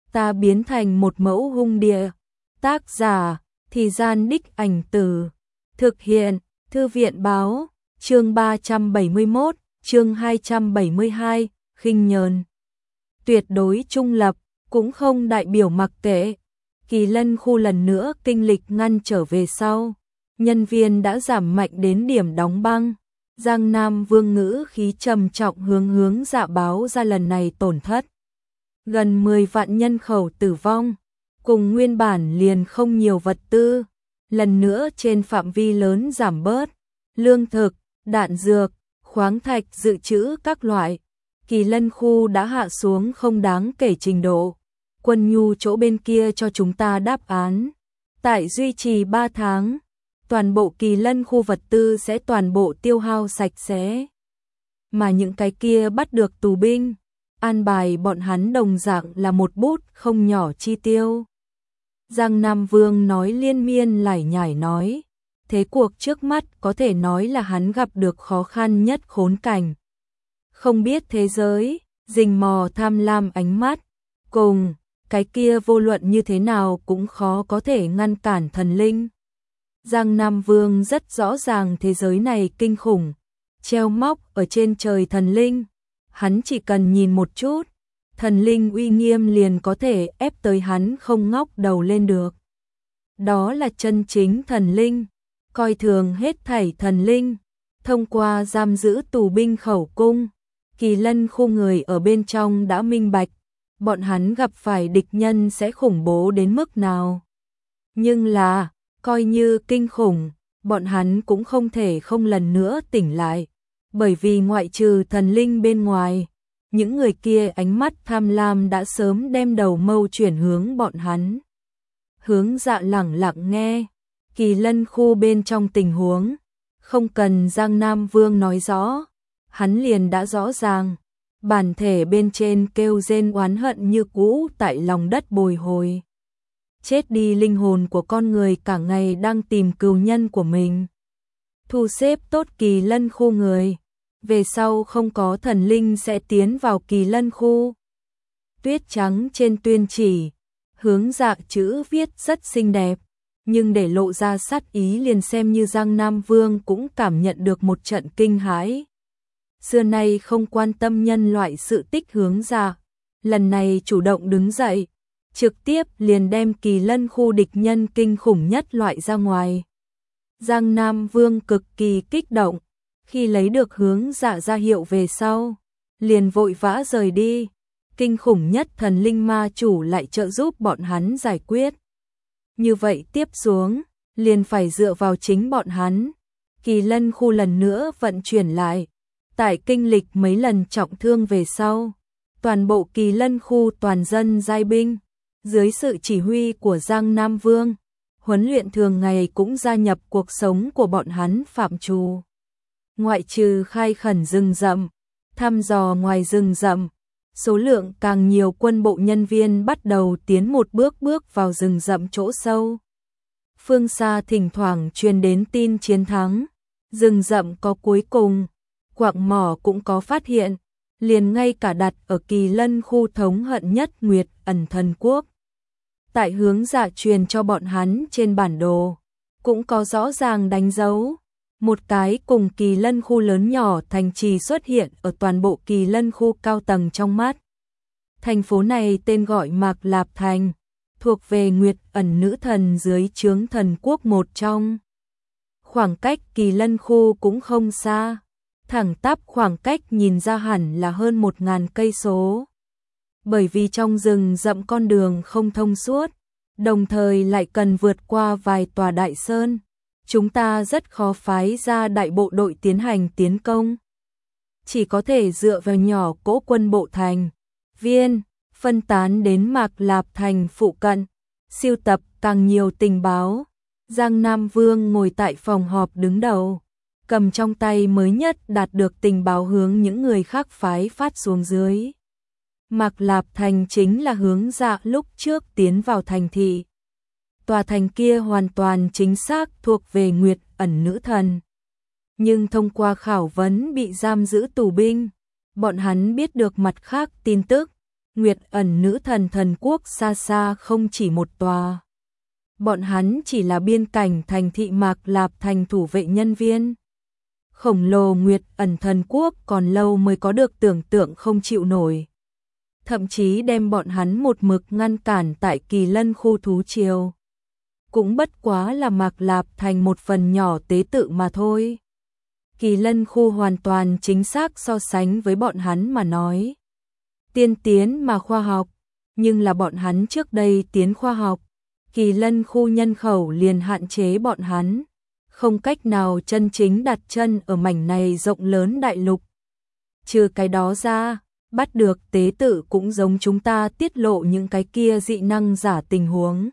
ta biến thành một mẫu hung địa. Tác giả, Thì Gian Đích Ảnh Từ. Thực hiện, Thư viện báo, chương 371, chương 272, khinh nhờn. Tuyệt đối trung lập, cũng không đại biểu mặc kệ. Kỳ Lân khu lần nữa kinh lịch ngăn trở về sau. Nhân viên đã giảm mạnh đến điểm đóng băng. Giang Nam Vương ngữ khí trầm trọng hướng dạ báo ra lần này tổn thất. Gần 10 vạn nhân khẩu tử vong, cùng nguyên bản liền không nhiều vật tư, lần nữa trên phạm vi lớn giảm bớt, lương thực, đạn dược, khoáng thạch dự trữ các loại. Kỳ Lân khu đã hạ xuống không đáng kể trình độ. Quân nhu chỗ bên kia cho chúng ta đáp án. Tại duy trì 3 tháng, toàn bộ Kỳ Lân khu vật tư sẽ toàn bộ tiêu hao sạch sẽ. Mà những cái kia bắt được tù binh, an bài bọn hắn đồng dạng là một bút không nhỏ chi tiêu. Giang Nam Vương nói liên miên lải nhải nói, thế cuộc trước mắt có thể nói là hắn gặp được khó khăn nhất khốn cảnh. Không biết thế giới, rình mò tham lam ánh mắt, cùng, cái kia vô luận như thế nào cũng khó có thể ngăn cản thần linh. Giang Nam Vương rất rõ ràng thế giới này kinh khủng, treo móc ở trên trời thần linh. Hắn chỉ cần nhìn một chút, thần linh uy nghiêm liền có thể ép tới hắn không ngóc đầu lên được. Đó là chân chính thần linh, coi thường hết thảy thần linh, thông qua giam giữ tù binh khẩu cung. Kỳ Lân khu người ở bên trong đã minh bạch, bọn hắn gặp phải địch nhân sẽ khủng bố đến mức nào. Nhưng là, coi như kinh khủng, bọn hắn cũng không thể không lần nữa tỉnh lại, bởi vì ngoại trừ thần linh bên ngoài, những người kia ánh mắt tham lam đã sớm đem đầu mâu chuyển hướng bọn hắn. Hướng dạ lẳng lặng nghe, Kỳ Lân khu bên trong tình huống, không cần Giang Nam Vương nói rõ, hắn liền đã rõ ràng, bản thể bên trên kêu rên oán hận như cũ tại lòng đất bồi hồi. Chết đi linh hồn của con người cả ngày đang tìm cừu nhân của mình. Thu xếp tốt Kỳ Lân khu người, về sau không có thần linh sẽ tiến vào Kỳ Lân khu. Tuyết trắng trên tuyên chỉ, hướng dạ chữ viết rất xinh đẹp, nhưng để lộ ra sát ý liền xem như Giang Nam Vương cũng cảm nhận được một trận kinh hãi. Xưa nay không quan tâm nhân loại sự tích hướng dạ, lần này chủ động đứng dậy, trực tiếp liền đem Kỳ Lân khu địch nhân kinh khủng nhất loại ra ngoài. Giang Nam Vương cực kỳ kích động, khi lấy được hướng dạ ra hiệu về sau, liền vội vã rời đi. Kinh khủng nhất thần linh ma chủ lại trợ giúp bọn hắn giải quyết. Như vậy tiếp xuống, liền phải dựa vào chính bọn hắn. Kỳ Lân khu lần nữa vận chuyển lại. Tại kinh lịch mấy lần trọng thương về sau, toàn bộ Kỳ Lân khu toàn dân giai binh, dưới sự chỉ huy của Giang Nam Vương, huấn luyện thường ngày cũng gia nhập cuộc sống của bọn hắn phạm trù. Ngoại trừ khai khẩn rừng rậm, thăm dò ngoài rừng rậm, số lượng càng nhiều quân bộ nhân viên bắt đầu tiến một bước vào rừng rậm chỗ sâu. Phương xa thỉnh thoảng truyền đến tin chiến thắng, rừng rậm có cuối cùng, quạng mỏ cũng có phát hiện, liền ngay cả đặt ở Kỳ Lân khu thống hận nhất Nguyệt Ẩn Thần Quốc. Tại hướng dạ truyền cho bọn hắn trên bản đồ, cũng có rõ ràng đánh dấu. Một cái cùng Kỳ Lân khu lớn nhỏ thành trì xuất hiện ở toàn bộ Kỳ Lân khu cao tầng trong mắt. Thành phố này tên gọi Mạc Lạp Thành, thuộc về Nguyệt Ẩn nữ thần dưới trướng thần quốc một trong. Khoảng cách Kỳ Lân khu cũng không xa, thẳng tắp khoảng cách nhìn ra hẳn là hơn 1000 cây số. Bởi vì trong rừng rậm con đường không thông suốt, đồng thời lại cần vượt qua vài tòa đại sơn, chúng ta rất khó phái ra đại bộ đội tiến hành tiến công. Chỉ có thể dựa vào nhỏ cỗ quân bộ thành viên, phân tán đến Mạc Lạp Thành phụ cận, siêu tập càng nhiều tình báo. Giang Nam Vương ngồi tại phòng họp đứng đầu, cầm trong tay mới nhất đạt được tình báo hướng những người khác phái phát xuống dưới. Mạc Lạp Thành chính là hướng dạ lúc trước tiến vào thành thị. Tòa thành kia hoàn toàn chính xác thuộc về Nguyệt Ẩn nữ thần. Nhưng thông qua khảo vấn bị giam giữ tù binh, bọn hắn biết được mặt khác tin tức, Nguyệt ẩn nữ thần thần quốc xa xa không chỉ một tòa. Bọn hắn chỉ là biên cảnh thành thị Mạc Lạp thành thủ vệ nhân viên. Khổng lồ Nguyệt ẩn thần quốc còn lâu mới có được tưởng tượng không chịu nổi. Thậm chí đem bọn hắn một mực ngăn cản tại Kỳ Lân khu thú triều. Cũng bất quá là Mạc Lạp thành một phần nhỏ tế tự mà thôi. Kỳ Lân khu hoàn toàn chính xác so sánh với bọn hắn mà nói. Tiên tiến mà khoa học, nhưng là bọn hắn trước đây tiến khoa học. Kỳ Lân khu nhân khẩu liền hạn chế bọn hắn, không cách nào chân chính đặt chân ở mảnh này rộng lớn đại lục. Trừ cái đó ra, bắt được tế tự cũng giống chúng ta tiết lộ những cái kia dị năng giả tình huống.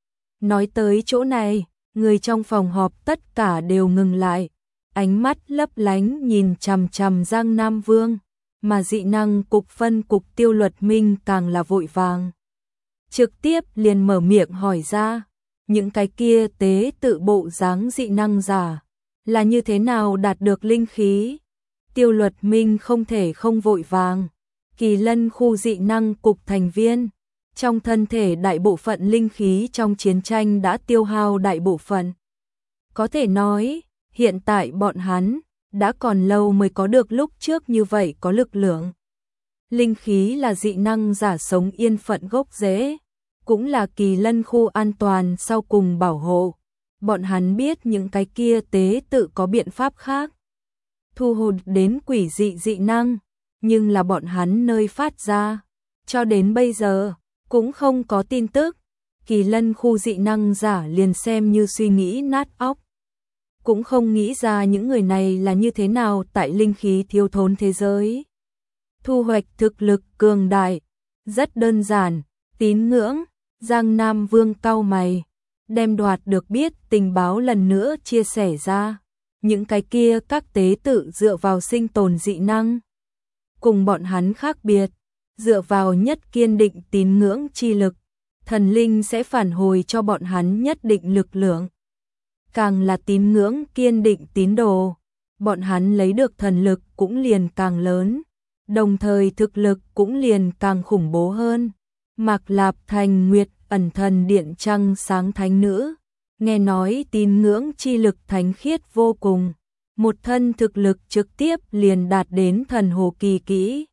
Nói tới chỗ này, người trong phòng họp tất cả đều ngừng lại, ánh mắt lấp lánh nhìn chằm chằm Giang Nam Vương, mà dị năng cục phân cục Tiêu Luật Minh càng là vội vàng. Trực tiếp liền mở miệng hỏi ra, những cái kia tế tự bộ dáng dị năng giả, là như thế nào đạt được linh khí? Tiêu Luật Minh không thể không vội vàng. Kỳ Lân khu dị năng cục thành viên, trong thân thể đại bộ phận linh khí trong chiến tranh đã tiêu hao đại bộ phận. Có thể nói, hiện tại bọn hắn đã còn lâu mới có được lúc trước như vậy có lực lượng. Linh khí là dị năng giả sống yên phận gốc rễ, cũng là Kỳ Lân khu an toàn sau cùng bảo hộ. Bọn hắn biết những cái kia tế tự có biện pháp khác thu hút đến quỷ dị dị năng, nhưng là bọn hắn nơi phát ra cho đến bây giờ cũng không có tin tức. Kỳ Lân khu dị năng giả liền xem như suy nghĩ nát óc, cũng không nghĩ ra những người này là như thế nào tại linh khí thiếu thốn thế giới thu hoạch thực lực cường đại. Rất đơn giản, tín ngưỡng. Giang Nam Vương cau mày, đem đoạt được biết tình báo lần nữa chia sẻ ra. Những cái kia các tế tự dựa vào sinh tồn dị năng, cùng bọn hắn khác biệt, dựa vào nhất kiên định tín ngưỡng chi lực, thần linh sẽ phản hồi cho bọn hắn nhất định lực lượng. Càng là tín ngưỡng kiên định tín đồ, bọn hắn lấy được thần lực cũng liền càng lớn, đồng thời thực lực cũng liền càng khủng bố hơn. Mạc Lạp thành Nguyệt ẩn thần điện trăng sáng thánh nữ, nghe nói tín ngưỡng chi lực thánh khiết vô cùng, một thân thực lực trực tiếp liền đạt đến thần hồ kỳ kỹ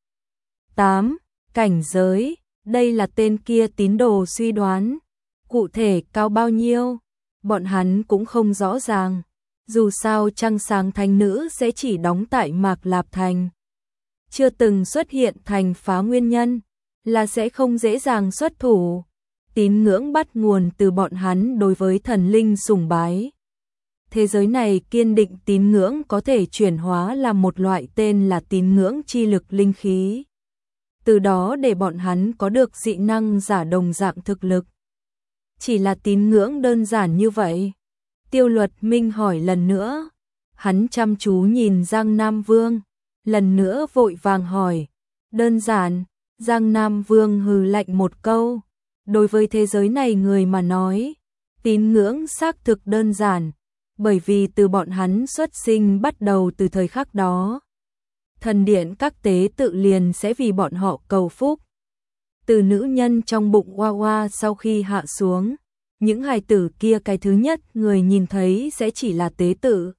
8 cảnh giới. Đây là tên kia tín đồ suy đoán, cụ thể cao bao nhiêu bọn hắn cũng không rõ ràng, dù sao trăng sáng thánh nữ sẽ chỉ đóng tại Mạc Lạp thành, chưa từng xuất hiện thành phá nguyên nhân là sẽ không dễ dàng xuất thủ. Tín ngưỡng bắt nguồn từ bọn hắn đối với thần linh sùng bái. Thế giới này kiên định tín ngưỡng có thể chuyển hóa làm một loại tên là tín ngưỡng chi lực linh khí. Từ đó để bọn hắn có được dị năng giả đồng dạng thực lực. Chỉ là tín ngưỡng đơn giản như vậy? Tiêu Luật Minh hỏi lần nữa. Hắn chăm chú nhìn Giang Nam Vương, lần nữa vội vàng hỏi. Đơn giản. Giang Nam Vương hừ lạnh một câu. Đối với thế giới này người mà nói, tín ngưỡng xác thực đơn giản, bởi vì từ bọn hắn xuất sinh bắt đầu từ thời khắc đó, thần điện các tế tự liền sẽ vì bọn họ cầu phúc. Từ nữ nhân trong bụng Hoa Hoa sau khi hạ xuống, những hài tử kia cái thứ nhất người nhìn thấy sẽ chỉ là tế tự.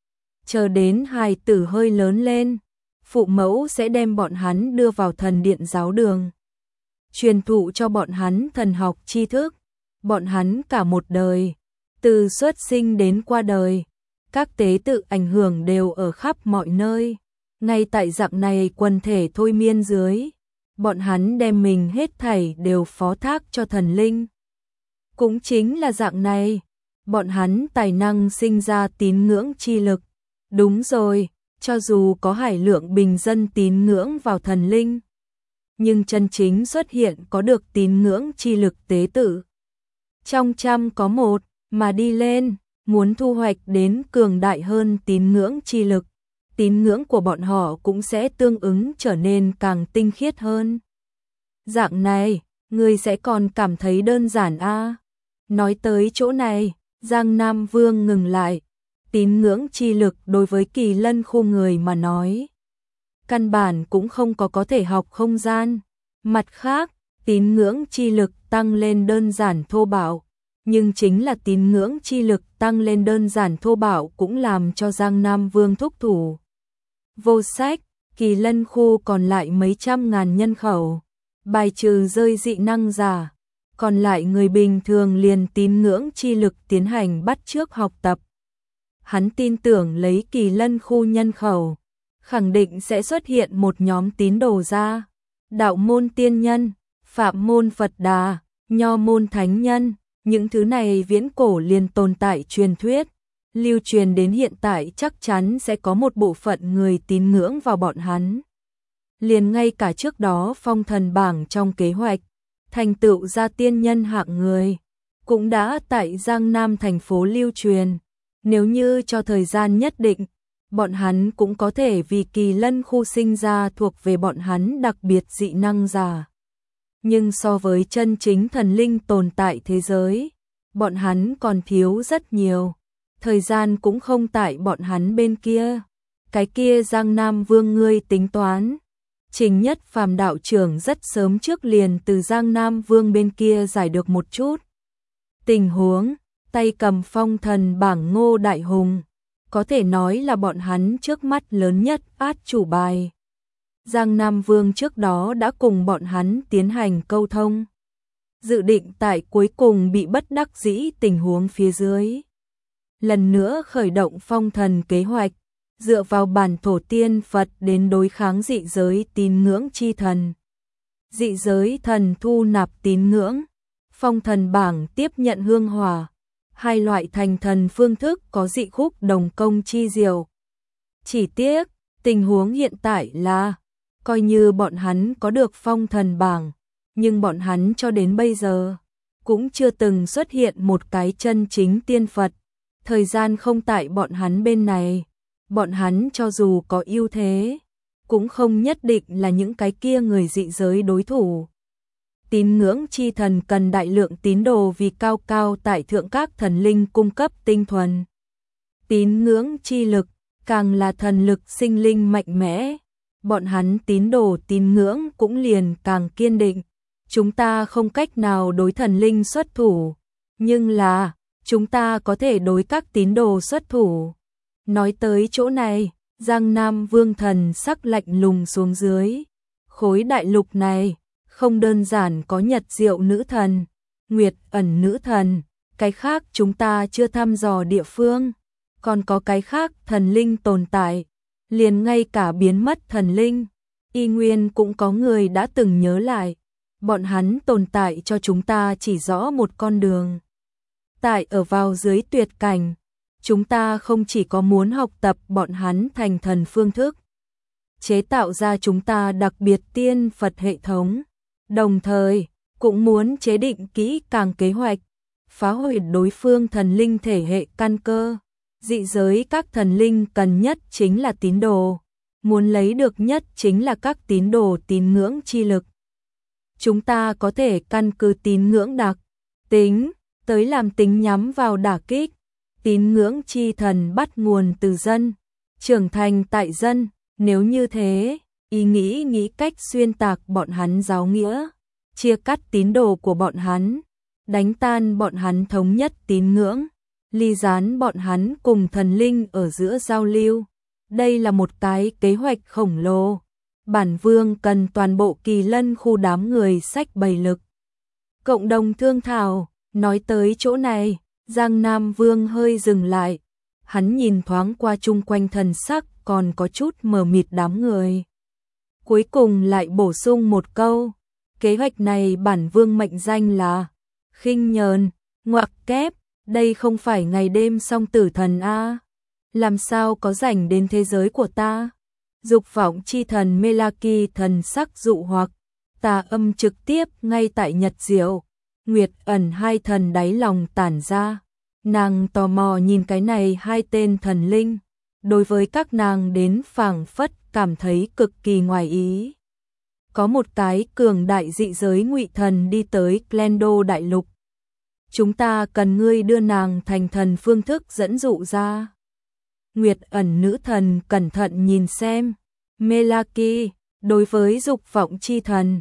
Chờ đến hài tử hơi lớn lên, phụ mẫu sẽ đem bọn hắn đưa vào thần điện giáo đường, truyền thụ cho bọn hắn thần học tri thức. Bọn hắn cả một đời, từ xuất sinh đến qua đời, các tế tự ảnh hưởng đều ở khắp mọi nơi. Ngay tại dạng này quần thể thôi miên dưới, bọn hắn đem mình hết thảy đều phó thác cho thần linh. Cũng chính là dạng này, bọn hắn tài năng sinh ra tín ngưỡng chi lực. Đúng rồi, cho dù có hải lượng bình dân tín ngưỡng vào thần linh, nhưng chân chính xuất hiện có được tín ngưỡng chi lực tế tự trong trăm có một, mà đi lên, muốn thu hoạch đến cường đại hơn tín ngưỡng chi lực, tín ngưỡng của bọn họ cũng sẽ tương ứng trở nên càng tinh khiết hơn. Dạng này, người sẽ còn cảm thấy đơn giản a? Nói tới chỗ này, Giang Nam Vương ngừng lại. Tín ngưỡng chi lực đối với Kỳ Lân khu người mà nói, căn bản cũng không có thể học không gian. Mặt khác, tín ngưỡng chi lực tăng lên đơn giản thô bạo, nhưng chính là tín ngưỡng chi lực tăng lên đơn giản thô bạo cũng làm cho Giang Nam Vương thúc thủ vô sách. Kỳ Lân khu còn lại mấy trăm ngàn nhân khẩu, bài trừ rơi dị năng giả, còn lại người bình thường liền tín ngưỡng chi lực tiến hành bắt chước học tập. Hắn tin tưởng lấy Kỳ Lân khu nhân khẩu, khẳng định sẽ xuất hiện một nhóm tín đồ ra, đạo môn tiên nhân, phạm môn Phật Đà, nho môn thánh nhân, những thứ này viễn cổ liền tồn tại truyền thuyết, lưu truyền đến hiện tại chắc chắn sẽ có một bộ phận người tín ngưỡng vào bọn hắn. Liền ngay cả trước đó phong thần bảng trong kế hoạch, thành tựu ra tiên nhân hạng người, cũng đã tại Giang Nam thành phố lưu truyền. Nếu như cho thời gian nhất định, bọn hắn cũng có thể vì Kỳ Lân khu sinh ra thuộc về bọn hắn đặc biệt dị năng giả. Nhưng so với chân chính thần linh tồn tại thế giới, bọn hắn còn thiếu rất nhiều. Thời gian cũng không tại bọn hắn bên kia. Cái kia Giang Nam Vương ngươi tính toán. Trình Nhất Phàm đạo trưởng rất sớm trước liền từ Giang Nam Vương bên kia giải được một chút tình huống, tay cầm phong thần bảng Ngô Đại Hùng, có thể nói là bọn hắn trước mắt lớn nhất át chủ bài. Giang Nam Vương trước đó đã cùng bọn hắn tiến hành câu thông, dự định tại cuối cùng bị bất đắc dĩ tình huống phía dưới, lần nữa khởi động phong thần kế hoạch, dựa vào bản thổ tiên Phật đến đối kháng dị giới tín ngưỡng chi thần. Dị giới thần thu nạp tín ngưỡng, phong thần bảng tiếp nhận hương hỏa, hai loại thành thần phương thức có dị khúc đồng công chi diệu. Chỉ tiếc, tình huống hiện tại là, coi như bọn hắn có được phong thần bảng, nhưng bọn hắn cho đến bây giờ, cũng chưa từng xuất hiện một cái chân chính tiên Phật. Thời gian không tại bọn hắn bên này, bọn hắn cho dù có ưu thế, cũng không nhất định là những cái kia người dị giới đối thủ. Tín ngưỡng chi thần cần đại lượng tín đồ vì cao cao tại thượng các thần linh cung cấp tinh thuần. Tín ngưỡng chi lực, càng là thần lực sinh linh mạnh mẽ, bọn hắn tín đồ tín ngưỡng cũng liền càng kiên định. Chúng ta không cách nào đối thần linh xuất thủ, nhưng là, chúng ta có thể đối các tín đồ xuất thủ. Nói tới chỗ này, Giang Nam Vương thần sắc lạnh lùng xuống dưới. Khối đại lục này, không đơn giản có Nhật Diệu nữ thần, Nguyệt Ẩn nữ thần, cái khác chúng ta chưa thăm dò địa phương, còn có cái khác thần linh tồn tại, liền ngay cả biến mất thần linh, y nguyên cũng có người đã từng nhớ lại, bọn hắn tồn tại cho chúng ta chỉ rõ một con đường. Tại ở vào dưới tuyệt cảnh, chúng ta không chỉ có muốn học tập bọn hắn thành thần phương thức, chế tạo ra chúng ta đặc biệt tiên Phật hệ thống, đồng thời cũng muốn chế định kỹ càng kế hoạch, phá hủy đối phương thần linh thể hệ căn cơ. Dị giới các thần linh cần nhất chính là tín đồ, muốn lấy được nhất chính là các tín đồ tín ngưỡng chi lực. Chúng ta có thể căn cứ tín ngưỡng đặc tính, tới làm tính nhắm vào đả kích. Tín ngưỡng chi thần bắt nguồn từ dân, trưởng thành tại dân, nếu như thế, ý nghĩ cách xuyên tạc bọn hắn giáo nghĩa, chia cắt tín đồ của bọn hắn, đánh tan bọn hắn thống nhất tín ngưỡng, ly gián bọn hắn cùng thần linh ở giữa giao lưu. Đây là một cái kế hoạch khổng lồ. Bản vương cần toàn bộ Kỳ Lân khu đám người sách bày lực. Cộng đồng thương thảo, nói tới chỗ này, Giang Nam Vương hơi dừng lại. Hắn nhìn thoáng qua chung quanh thần sắc còn có chút mờ mịt đám người. Cuối cùng lại bổ sung một câu. Kế hoạch này bản vương mệnh danh là khinh nhờn, ngoặc kép. Đây không phải ngày đêm song tử thần a, làm sao có rảnh đến thế giới của ta? Dục vọng chi thần Melaki thần sắc dụ hoặc, tà âm trực tiếp ngay tại Nhật Diệu, Nguyệt Ẩn hai thần đáy lòng tản ra. Nàng tò mò nhìn cái này hai tên thần linh, đối với các nàng đến phảng phất cảm thấy cực kỳ ngoài ý. Có một cái cường đại dị giới ngụy thần đi tới Glendo đại lục. Chúng ta cần ngươi đưa nàng thành thần phương thức dẫn dụ ra. Nguyệt Ẩn nữ thần cẩn thận nhìn xem. Melaki, đối với dục vọng chi thần,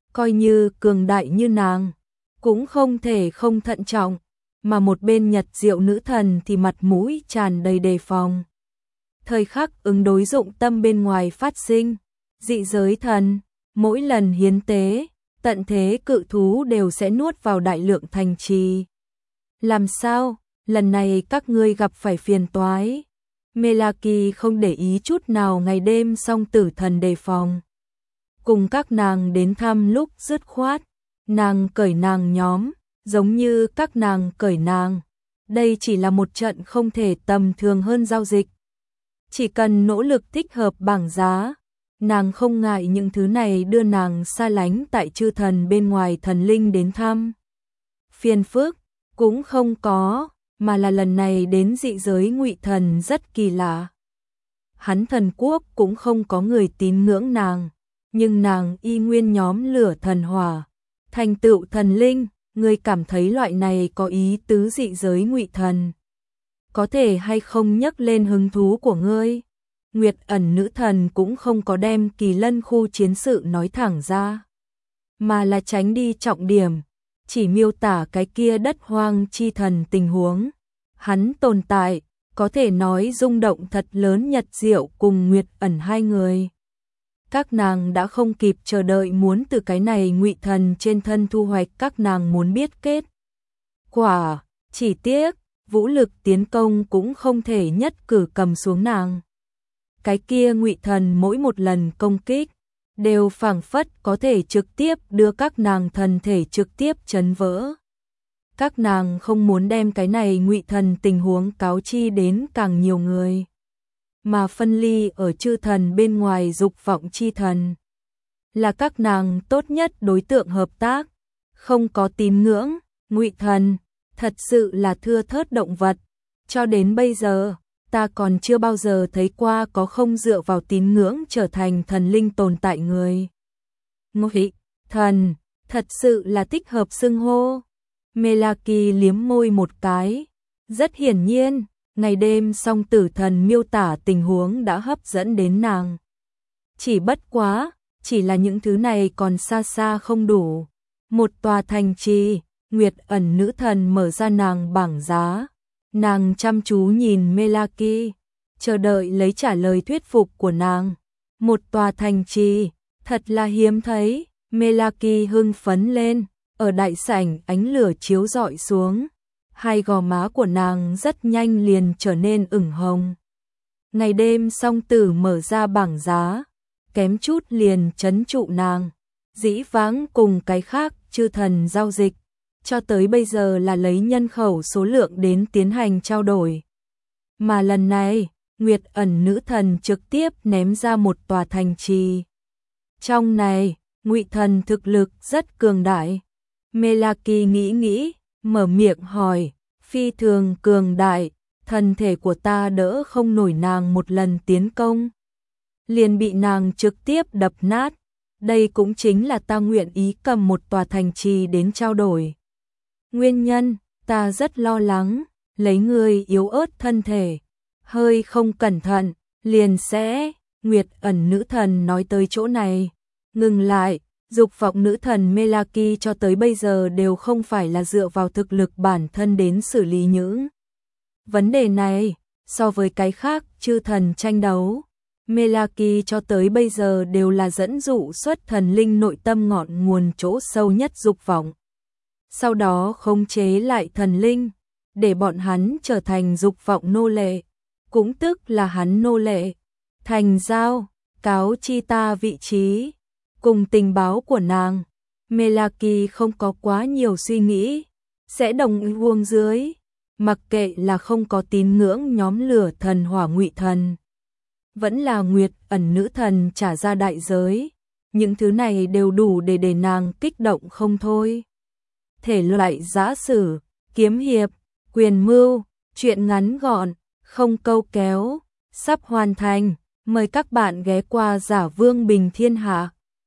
coi như cường đại như nàng, cũng không thể không thận trọng, mà một bên Nhật Diệu nữ thần thì mặt mũi tràn đầy đề phòng. Thời khắc ứng đối dụng tâm bên ngoài phát sinh, dị giới thần, mỗi lần hiến tế, tận thế cự thú đều sẽ nuốt vào đại lượng thành trì. Làm sao, lần này các ngươi gặp phải phiền toái. Melaki không để ý chút nào ngày đêm song tử thần đề phòng. Cùng các nàng đến thăm lúc dứt khoát, nàng cởi nàng nhóm, giống như các nàng cởi nàng. Đây chỉ là một trận không thể tầm thường hơn giao dịch. Chỉ cần nỗ lực thích hợp bảng giá, nàng không ngại những thứ này đưa nàng xa lánh tại chư thần bên ngoài thần linh đến thăm. Phiền phức cũng không có, mà là lần này đến dị giới Ngụy Thần rất kỳ lạ. Hắn thần quốc cũng không có người tín ngưỡng nàng, nhưng nàng y nguyên nhóm lửa thần hỏa, thành tựu thần linh, ngươi cảm thấy loại này có ý tứ dị giới Ngụy Thần. Có thể hay không nhắc lên hứng thú của ngươi? Nguyệt Ẩn nữ thần cũng không có đem Kỳ Lân khu chiến sự nói thẳng ra, mà là tránh đi trọng điểm, chỉ miêu tả cái kia đất hoang chi thần tình huống. Hắn tồn tại, có thể nói rung động thật lớn Nhật Diệu cùng Nguyệt Ẩn hai người. Các nàng đã không kịp chờ đợi muốn từ cái này Ngụy Thần trên thân thu hoạch các nàng muốn biết kết quả, chỉ tiếc, vũ lực tiến công cũng không thể nhất cử cầm xuống nàng. Cái kia Ngụy Thần mỗi một lần công kích, đều phảng phất có thể trực tiếp đưa các nàng thần thể trực tiếp chấn vỡ. Các nàng không muốn đem cái này Ngụy Thần tình huống cáo chi đến càng nhiều người, mà phân ly ở chư thần bên ngoài dục vọng chi thần. Là các nàng tốt nhất đối tượng hợp tác, không có tín ngưỡng, Ngụy Thần, thật sự là thưa thớt động vật. Cho đến bây giờ, ta còn chưa bao giờ thấy qua có không dựa vào tín ngưỡng trở thành thần linh tồn tại người. Ngụy Thần, thật sự là thích hợp xưng hô. Melaki liếm môi một cái. Rất hiển nhiên, ngày đêm song tử thần miêu tả tình huống đã hấp dẫn đến nàng. Chỉ bất quá, chỉ là những thứ này còn xa xa không đủ. Một tòa thành trì, Nguyệt Ẩn nữ thần mở ra nàng bảng giá. Nàng chăm chú nhìn Melaki, chờ đợi lấy trả lời thuyết phục của nàng. Một tòa thành trì, thật là hiếm thấy. Melaki hưng phấn lên, ở đại sảnh ánh lửa chiếu rọi xuống. Hai gò má của nàng rất nhanh liền trở nên ửng hồng. Ngày đêm song tử mở ra bảng giá, kém chút liền trấn trụ nàng. Dĩ vãng cùng cái khác chư thần giao dịch, cho tới bây giờ là lấy nhân khẩu số lượng đến tiến hành trao đổi. Mà lần này, Nguyệt Ẩn nữ thần trực tiếp ném ra một tòa thành trì. Trong này, Ngụy Thần thực lực rất cường đại. Melaki nghĩ, mở miệng hỏi, phi thường cường đại, thân thể của ta đỡ không nổi nàng một lần tiến công. Liền bị nàng trực tiếp đập nát. Đây cũng chính là ta nguyện ý cầm một tòa thành trì đến trao đổi. Nguyên nhân, ta rất lo lắng, lấy người yếu ớt thân thể, hơi không cẩn thận, liền sẽ, Nguyệt Ẩn nữ thần nói tới chỗ này, ngừng lại, dục vọng nữ thần Melaki cho tới bây giờ đều không phải là dựa vào thực lực bản thân đến xử lý những vấn đề này, so với cái khác chư thần tranh đấu. Melaki cho tới bây giờ đều là dẫn dụ xuất thần linh nội tâm ngọn nguồn chỗ sâu nhất dục vọng. Sau đó khống chế lại thần linh, để bọn hắn trở thành dục vọng nô lệ, cũng tức là hắn nô lệ. Thành giao, cáo chi ta vị trí, cùng tình báo của nàng. Melaki không có quá nhiều suy nghĩ, sẽ đồng ý vuông dưới, mặc kệ là không có tín ngưỡng nhóm lửa thần hỏa Ngụy Thần, vẫn là Nguyệt Ẩn nữ thần trả ra đại giới, những thứ này đều đủ để nàng kích động không thôi. Thể loại giã sử, kiếm hiệp, quyền mưu, truyện ngắn gọn, không câu kéo, sắp hoàn thành, mời các bạn ghé qua Giả Vương Bình Thiên Hạ.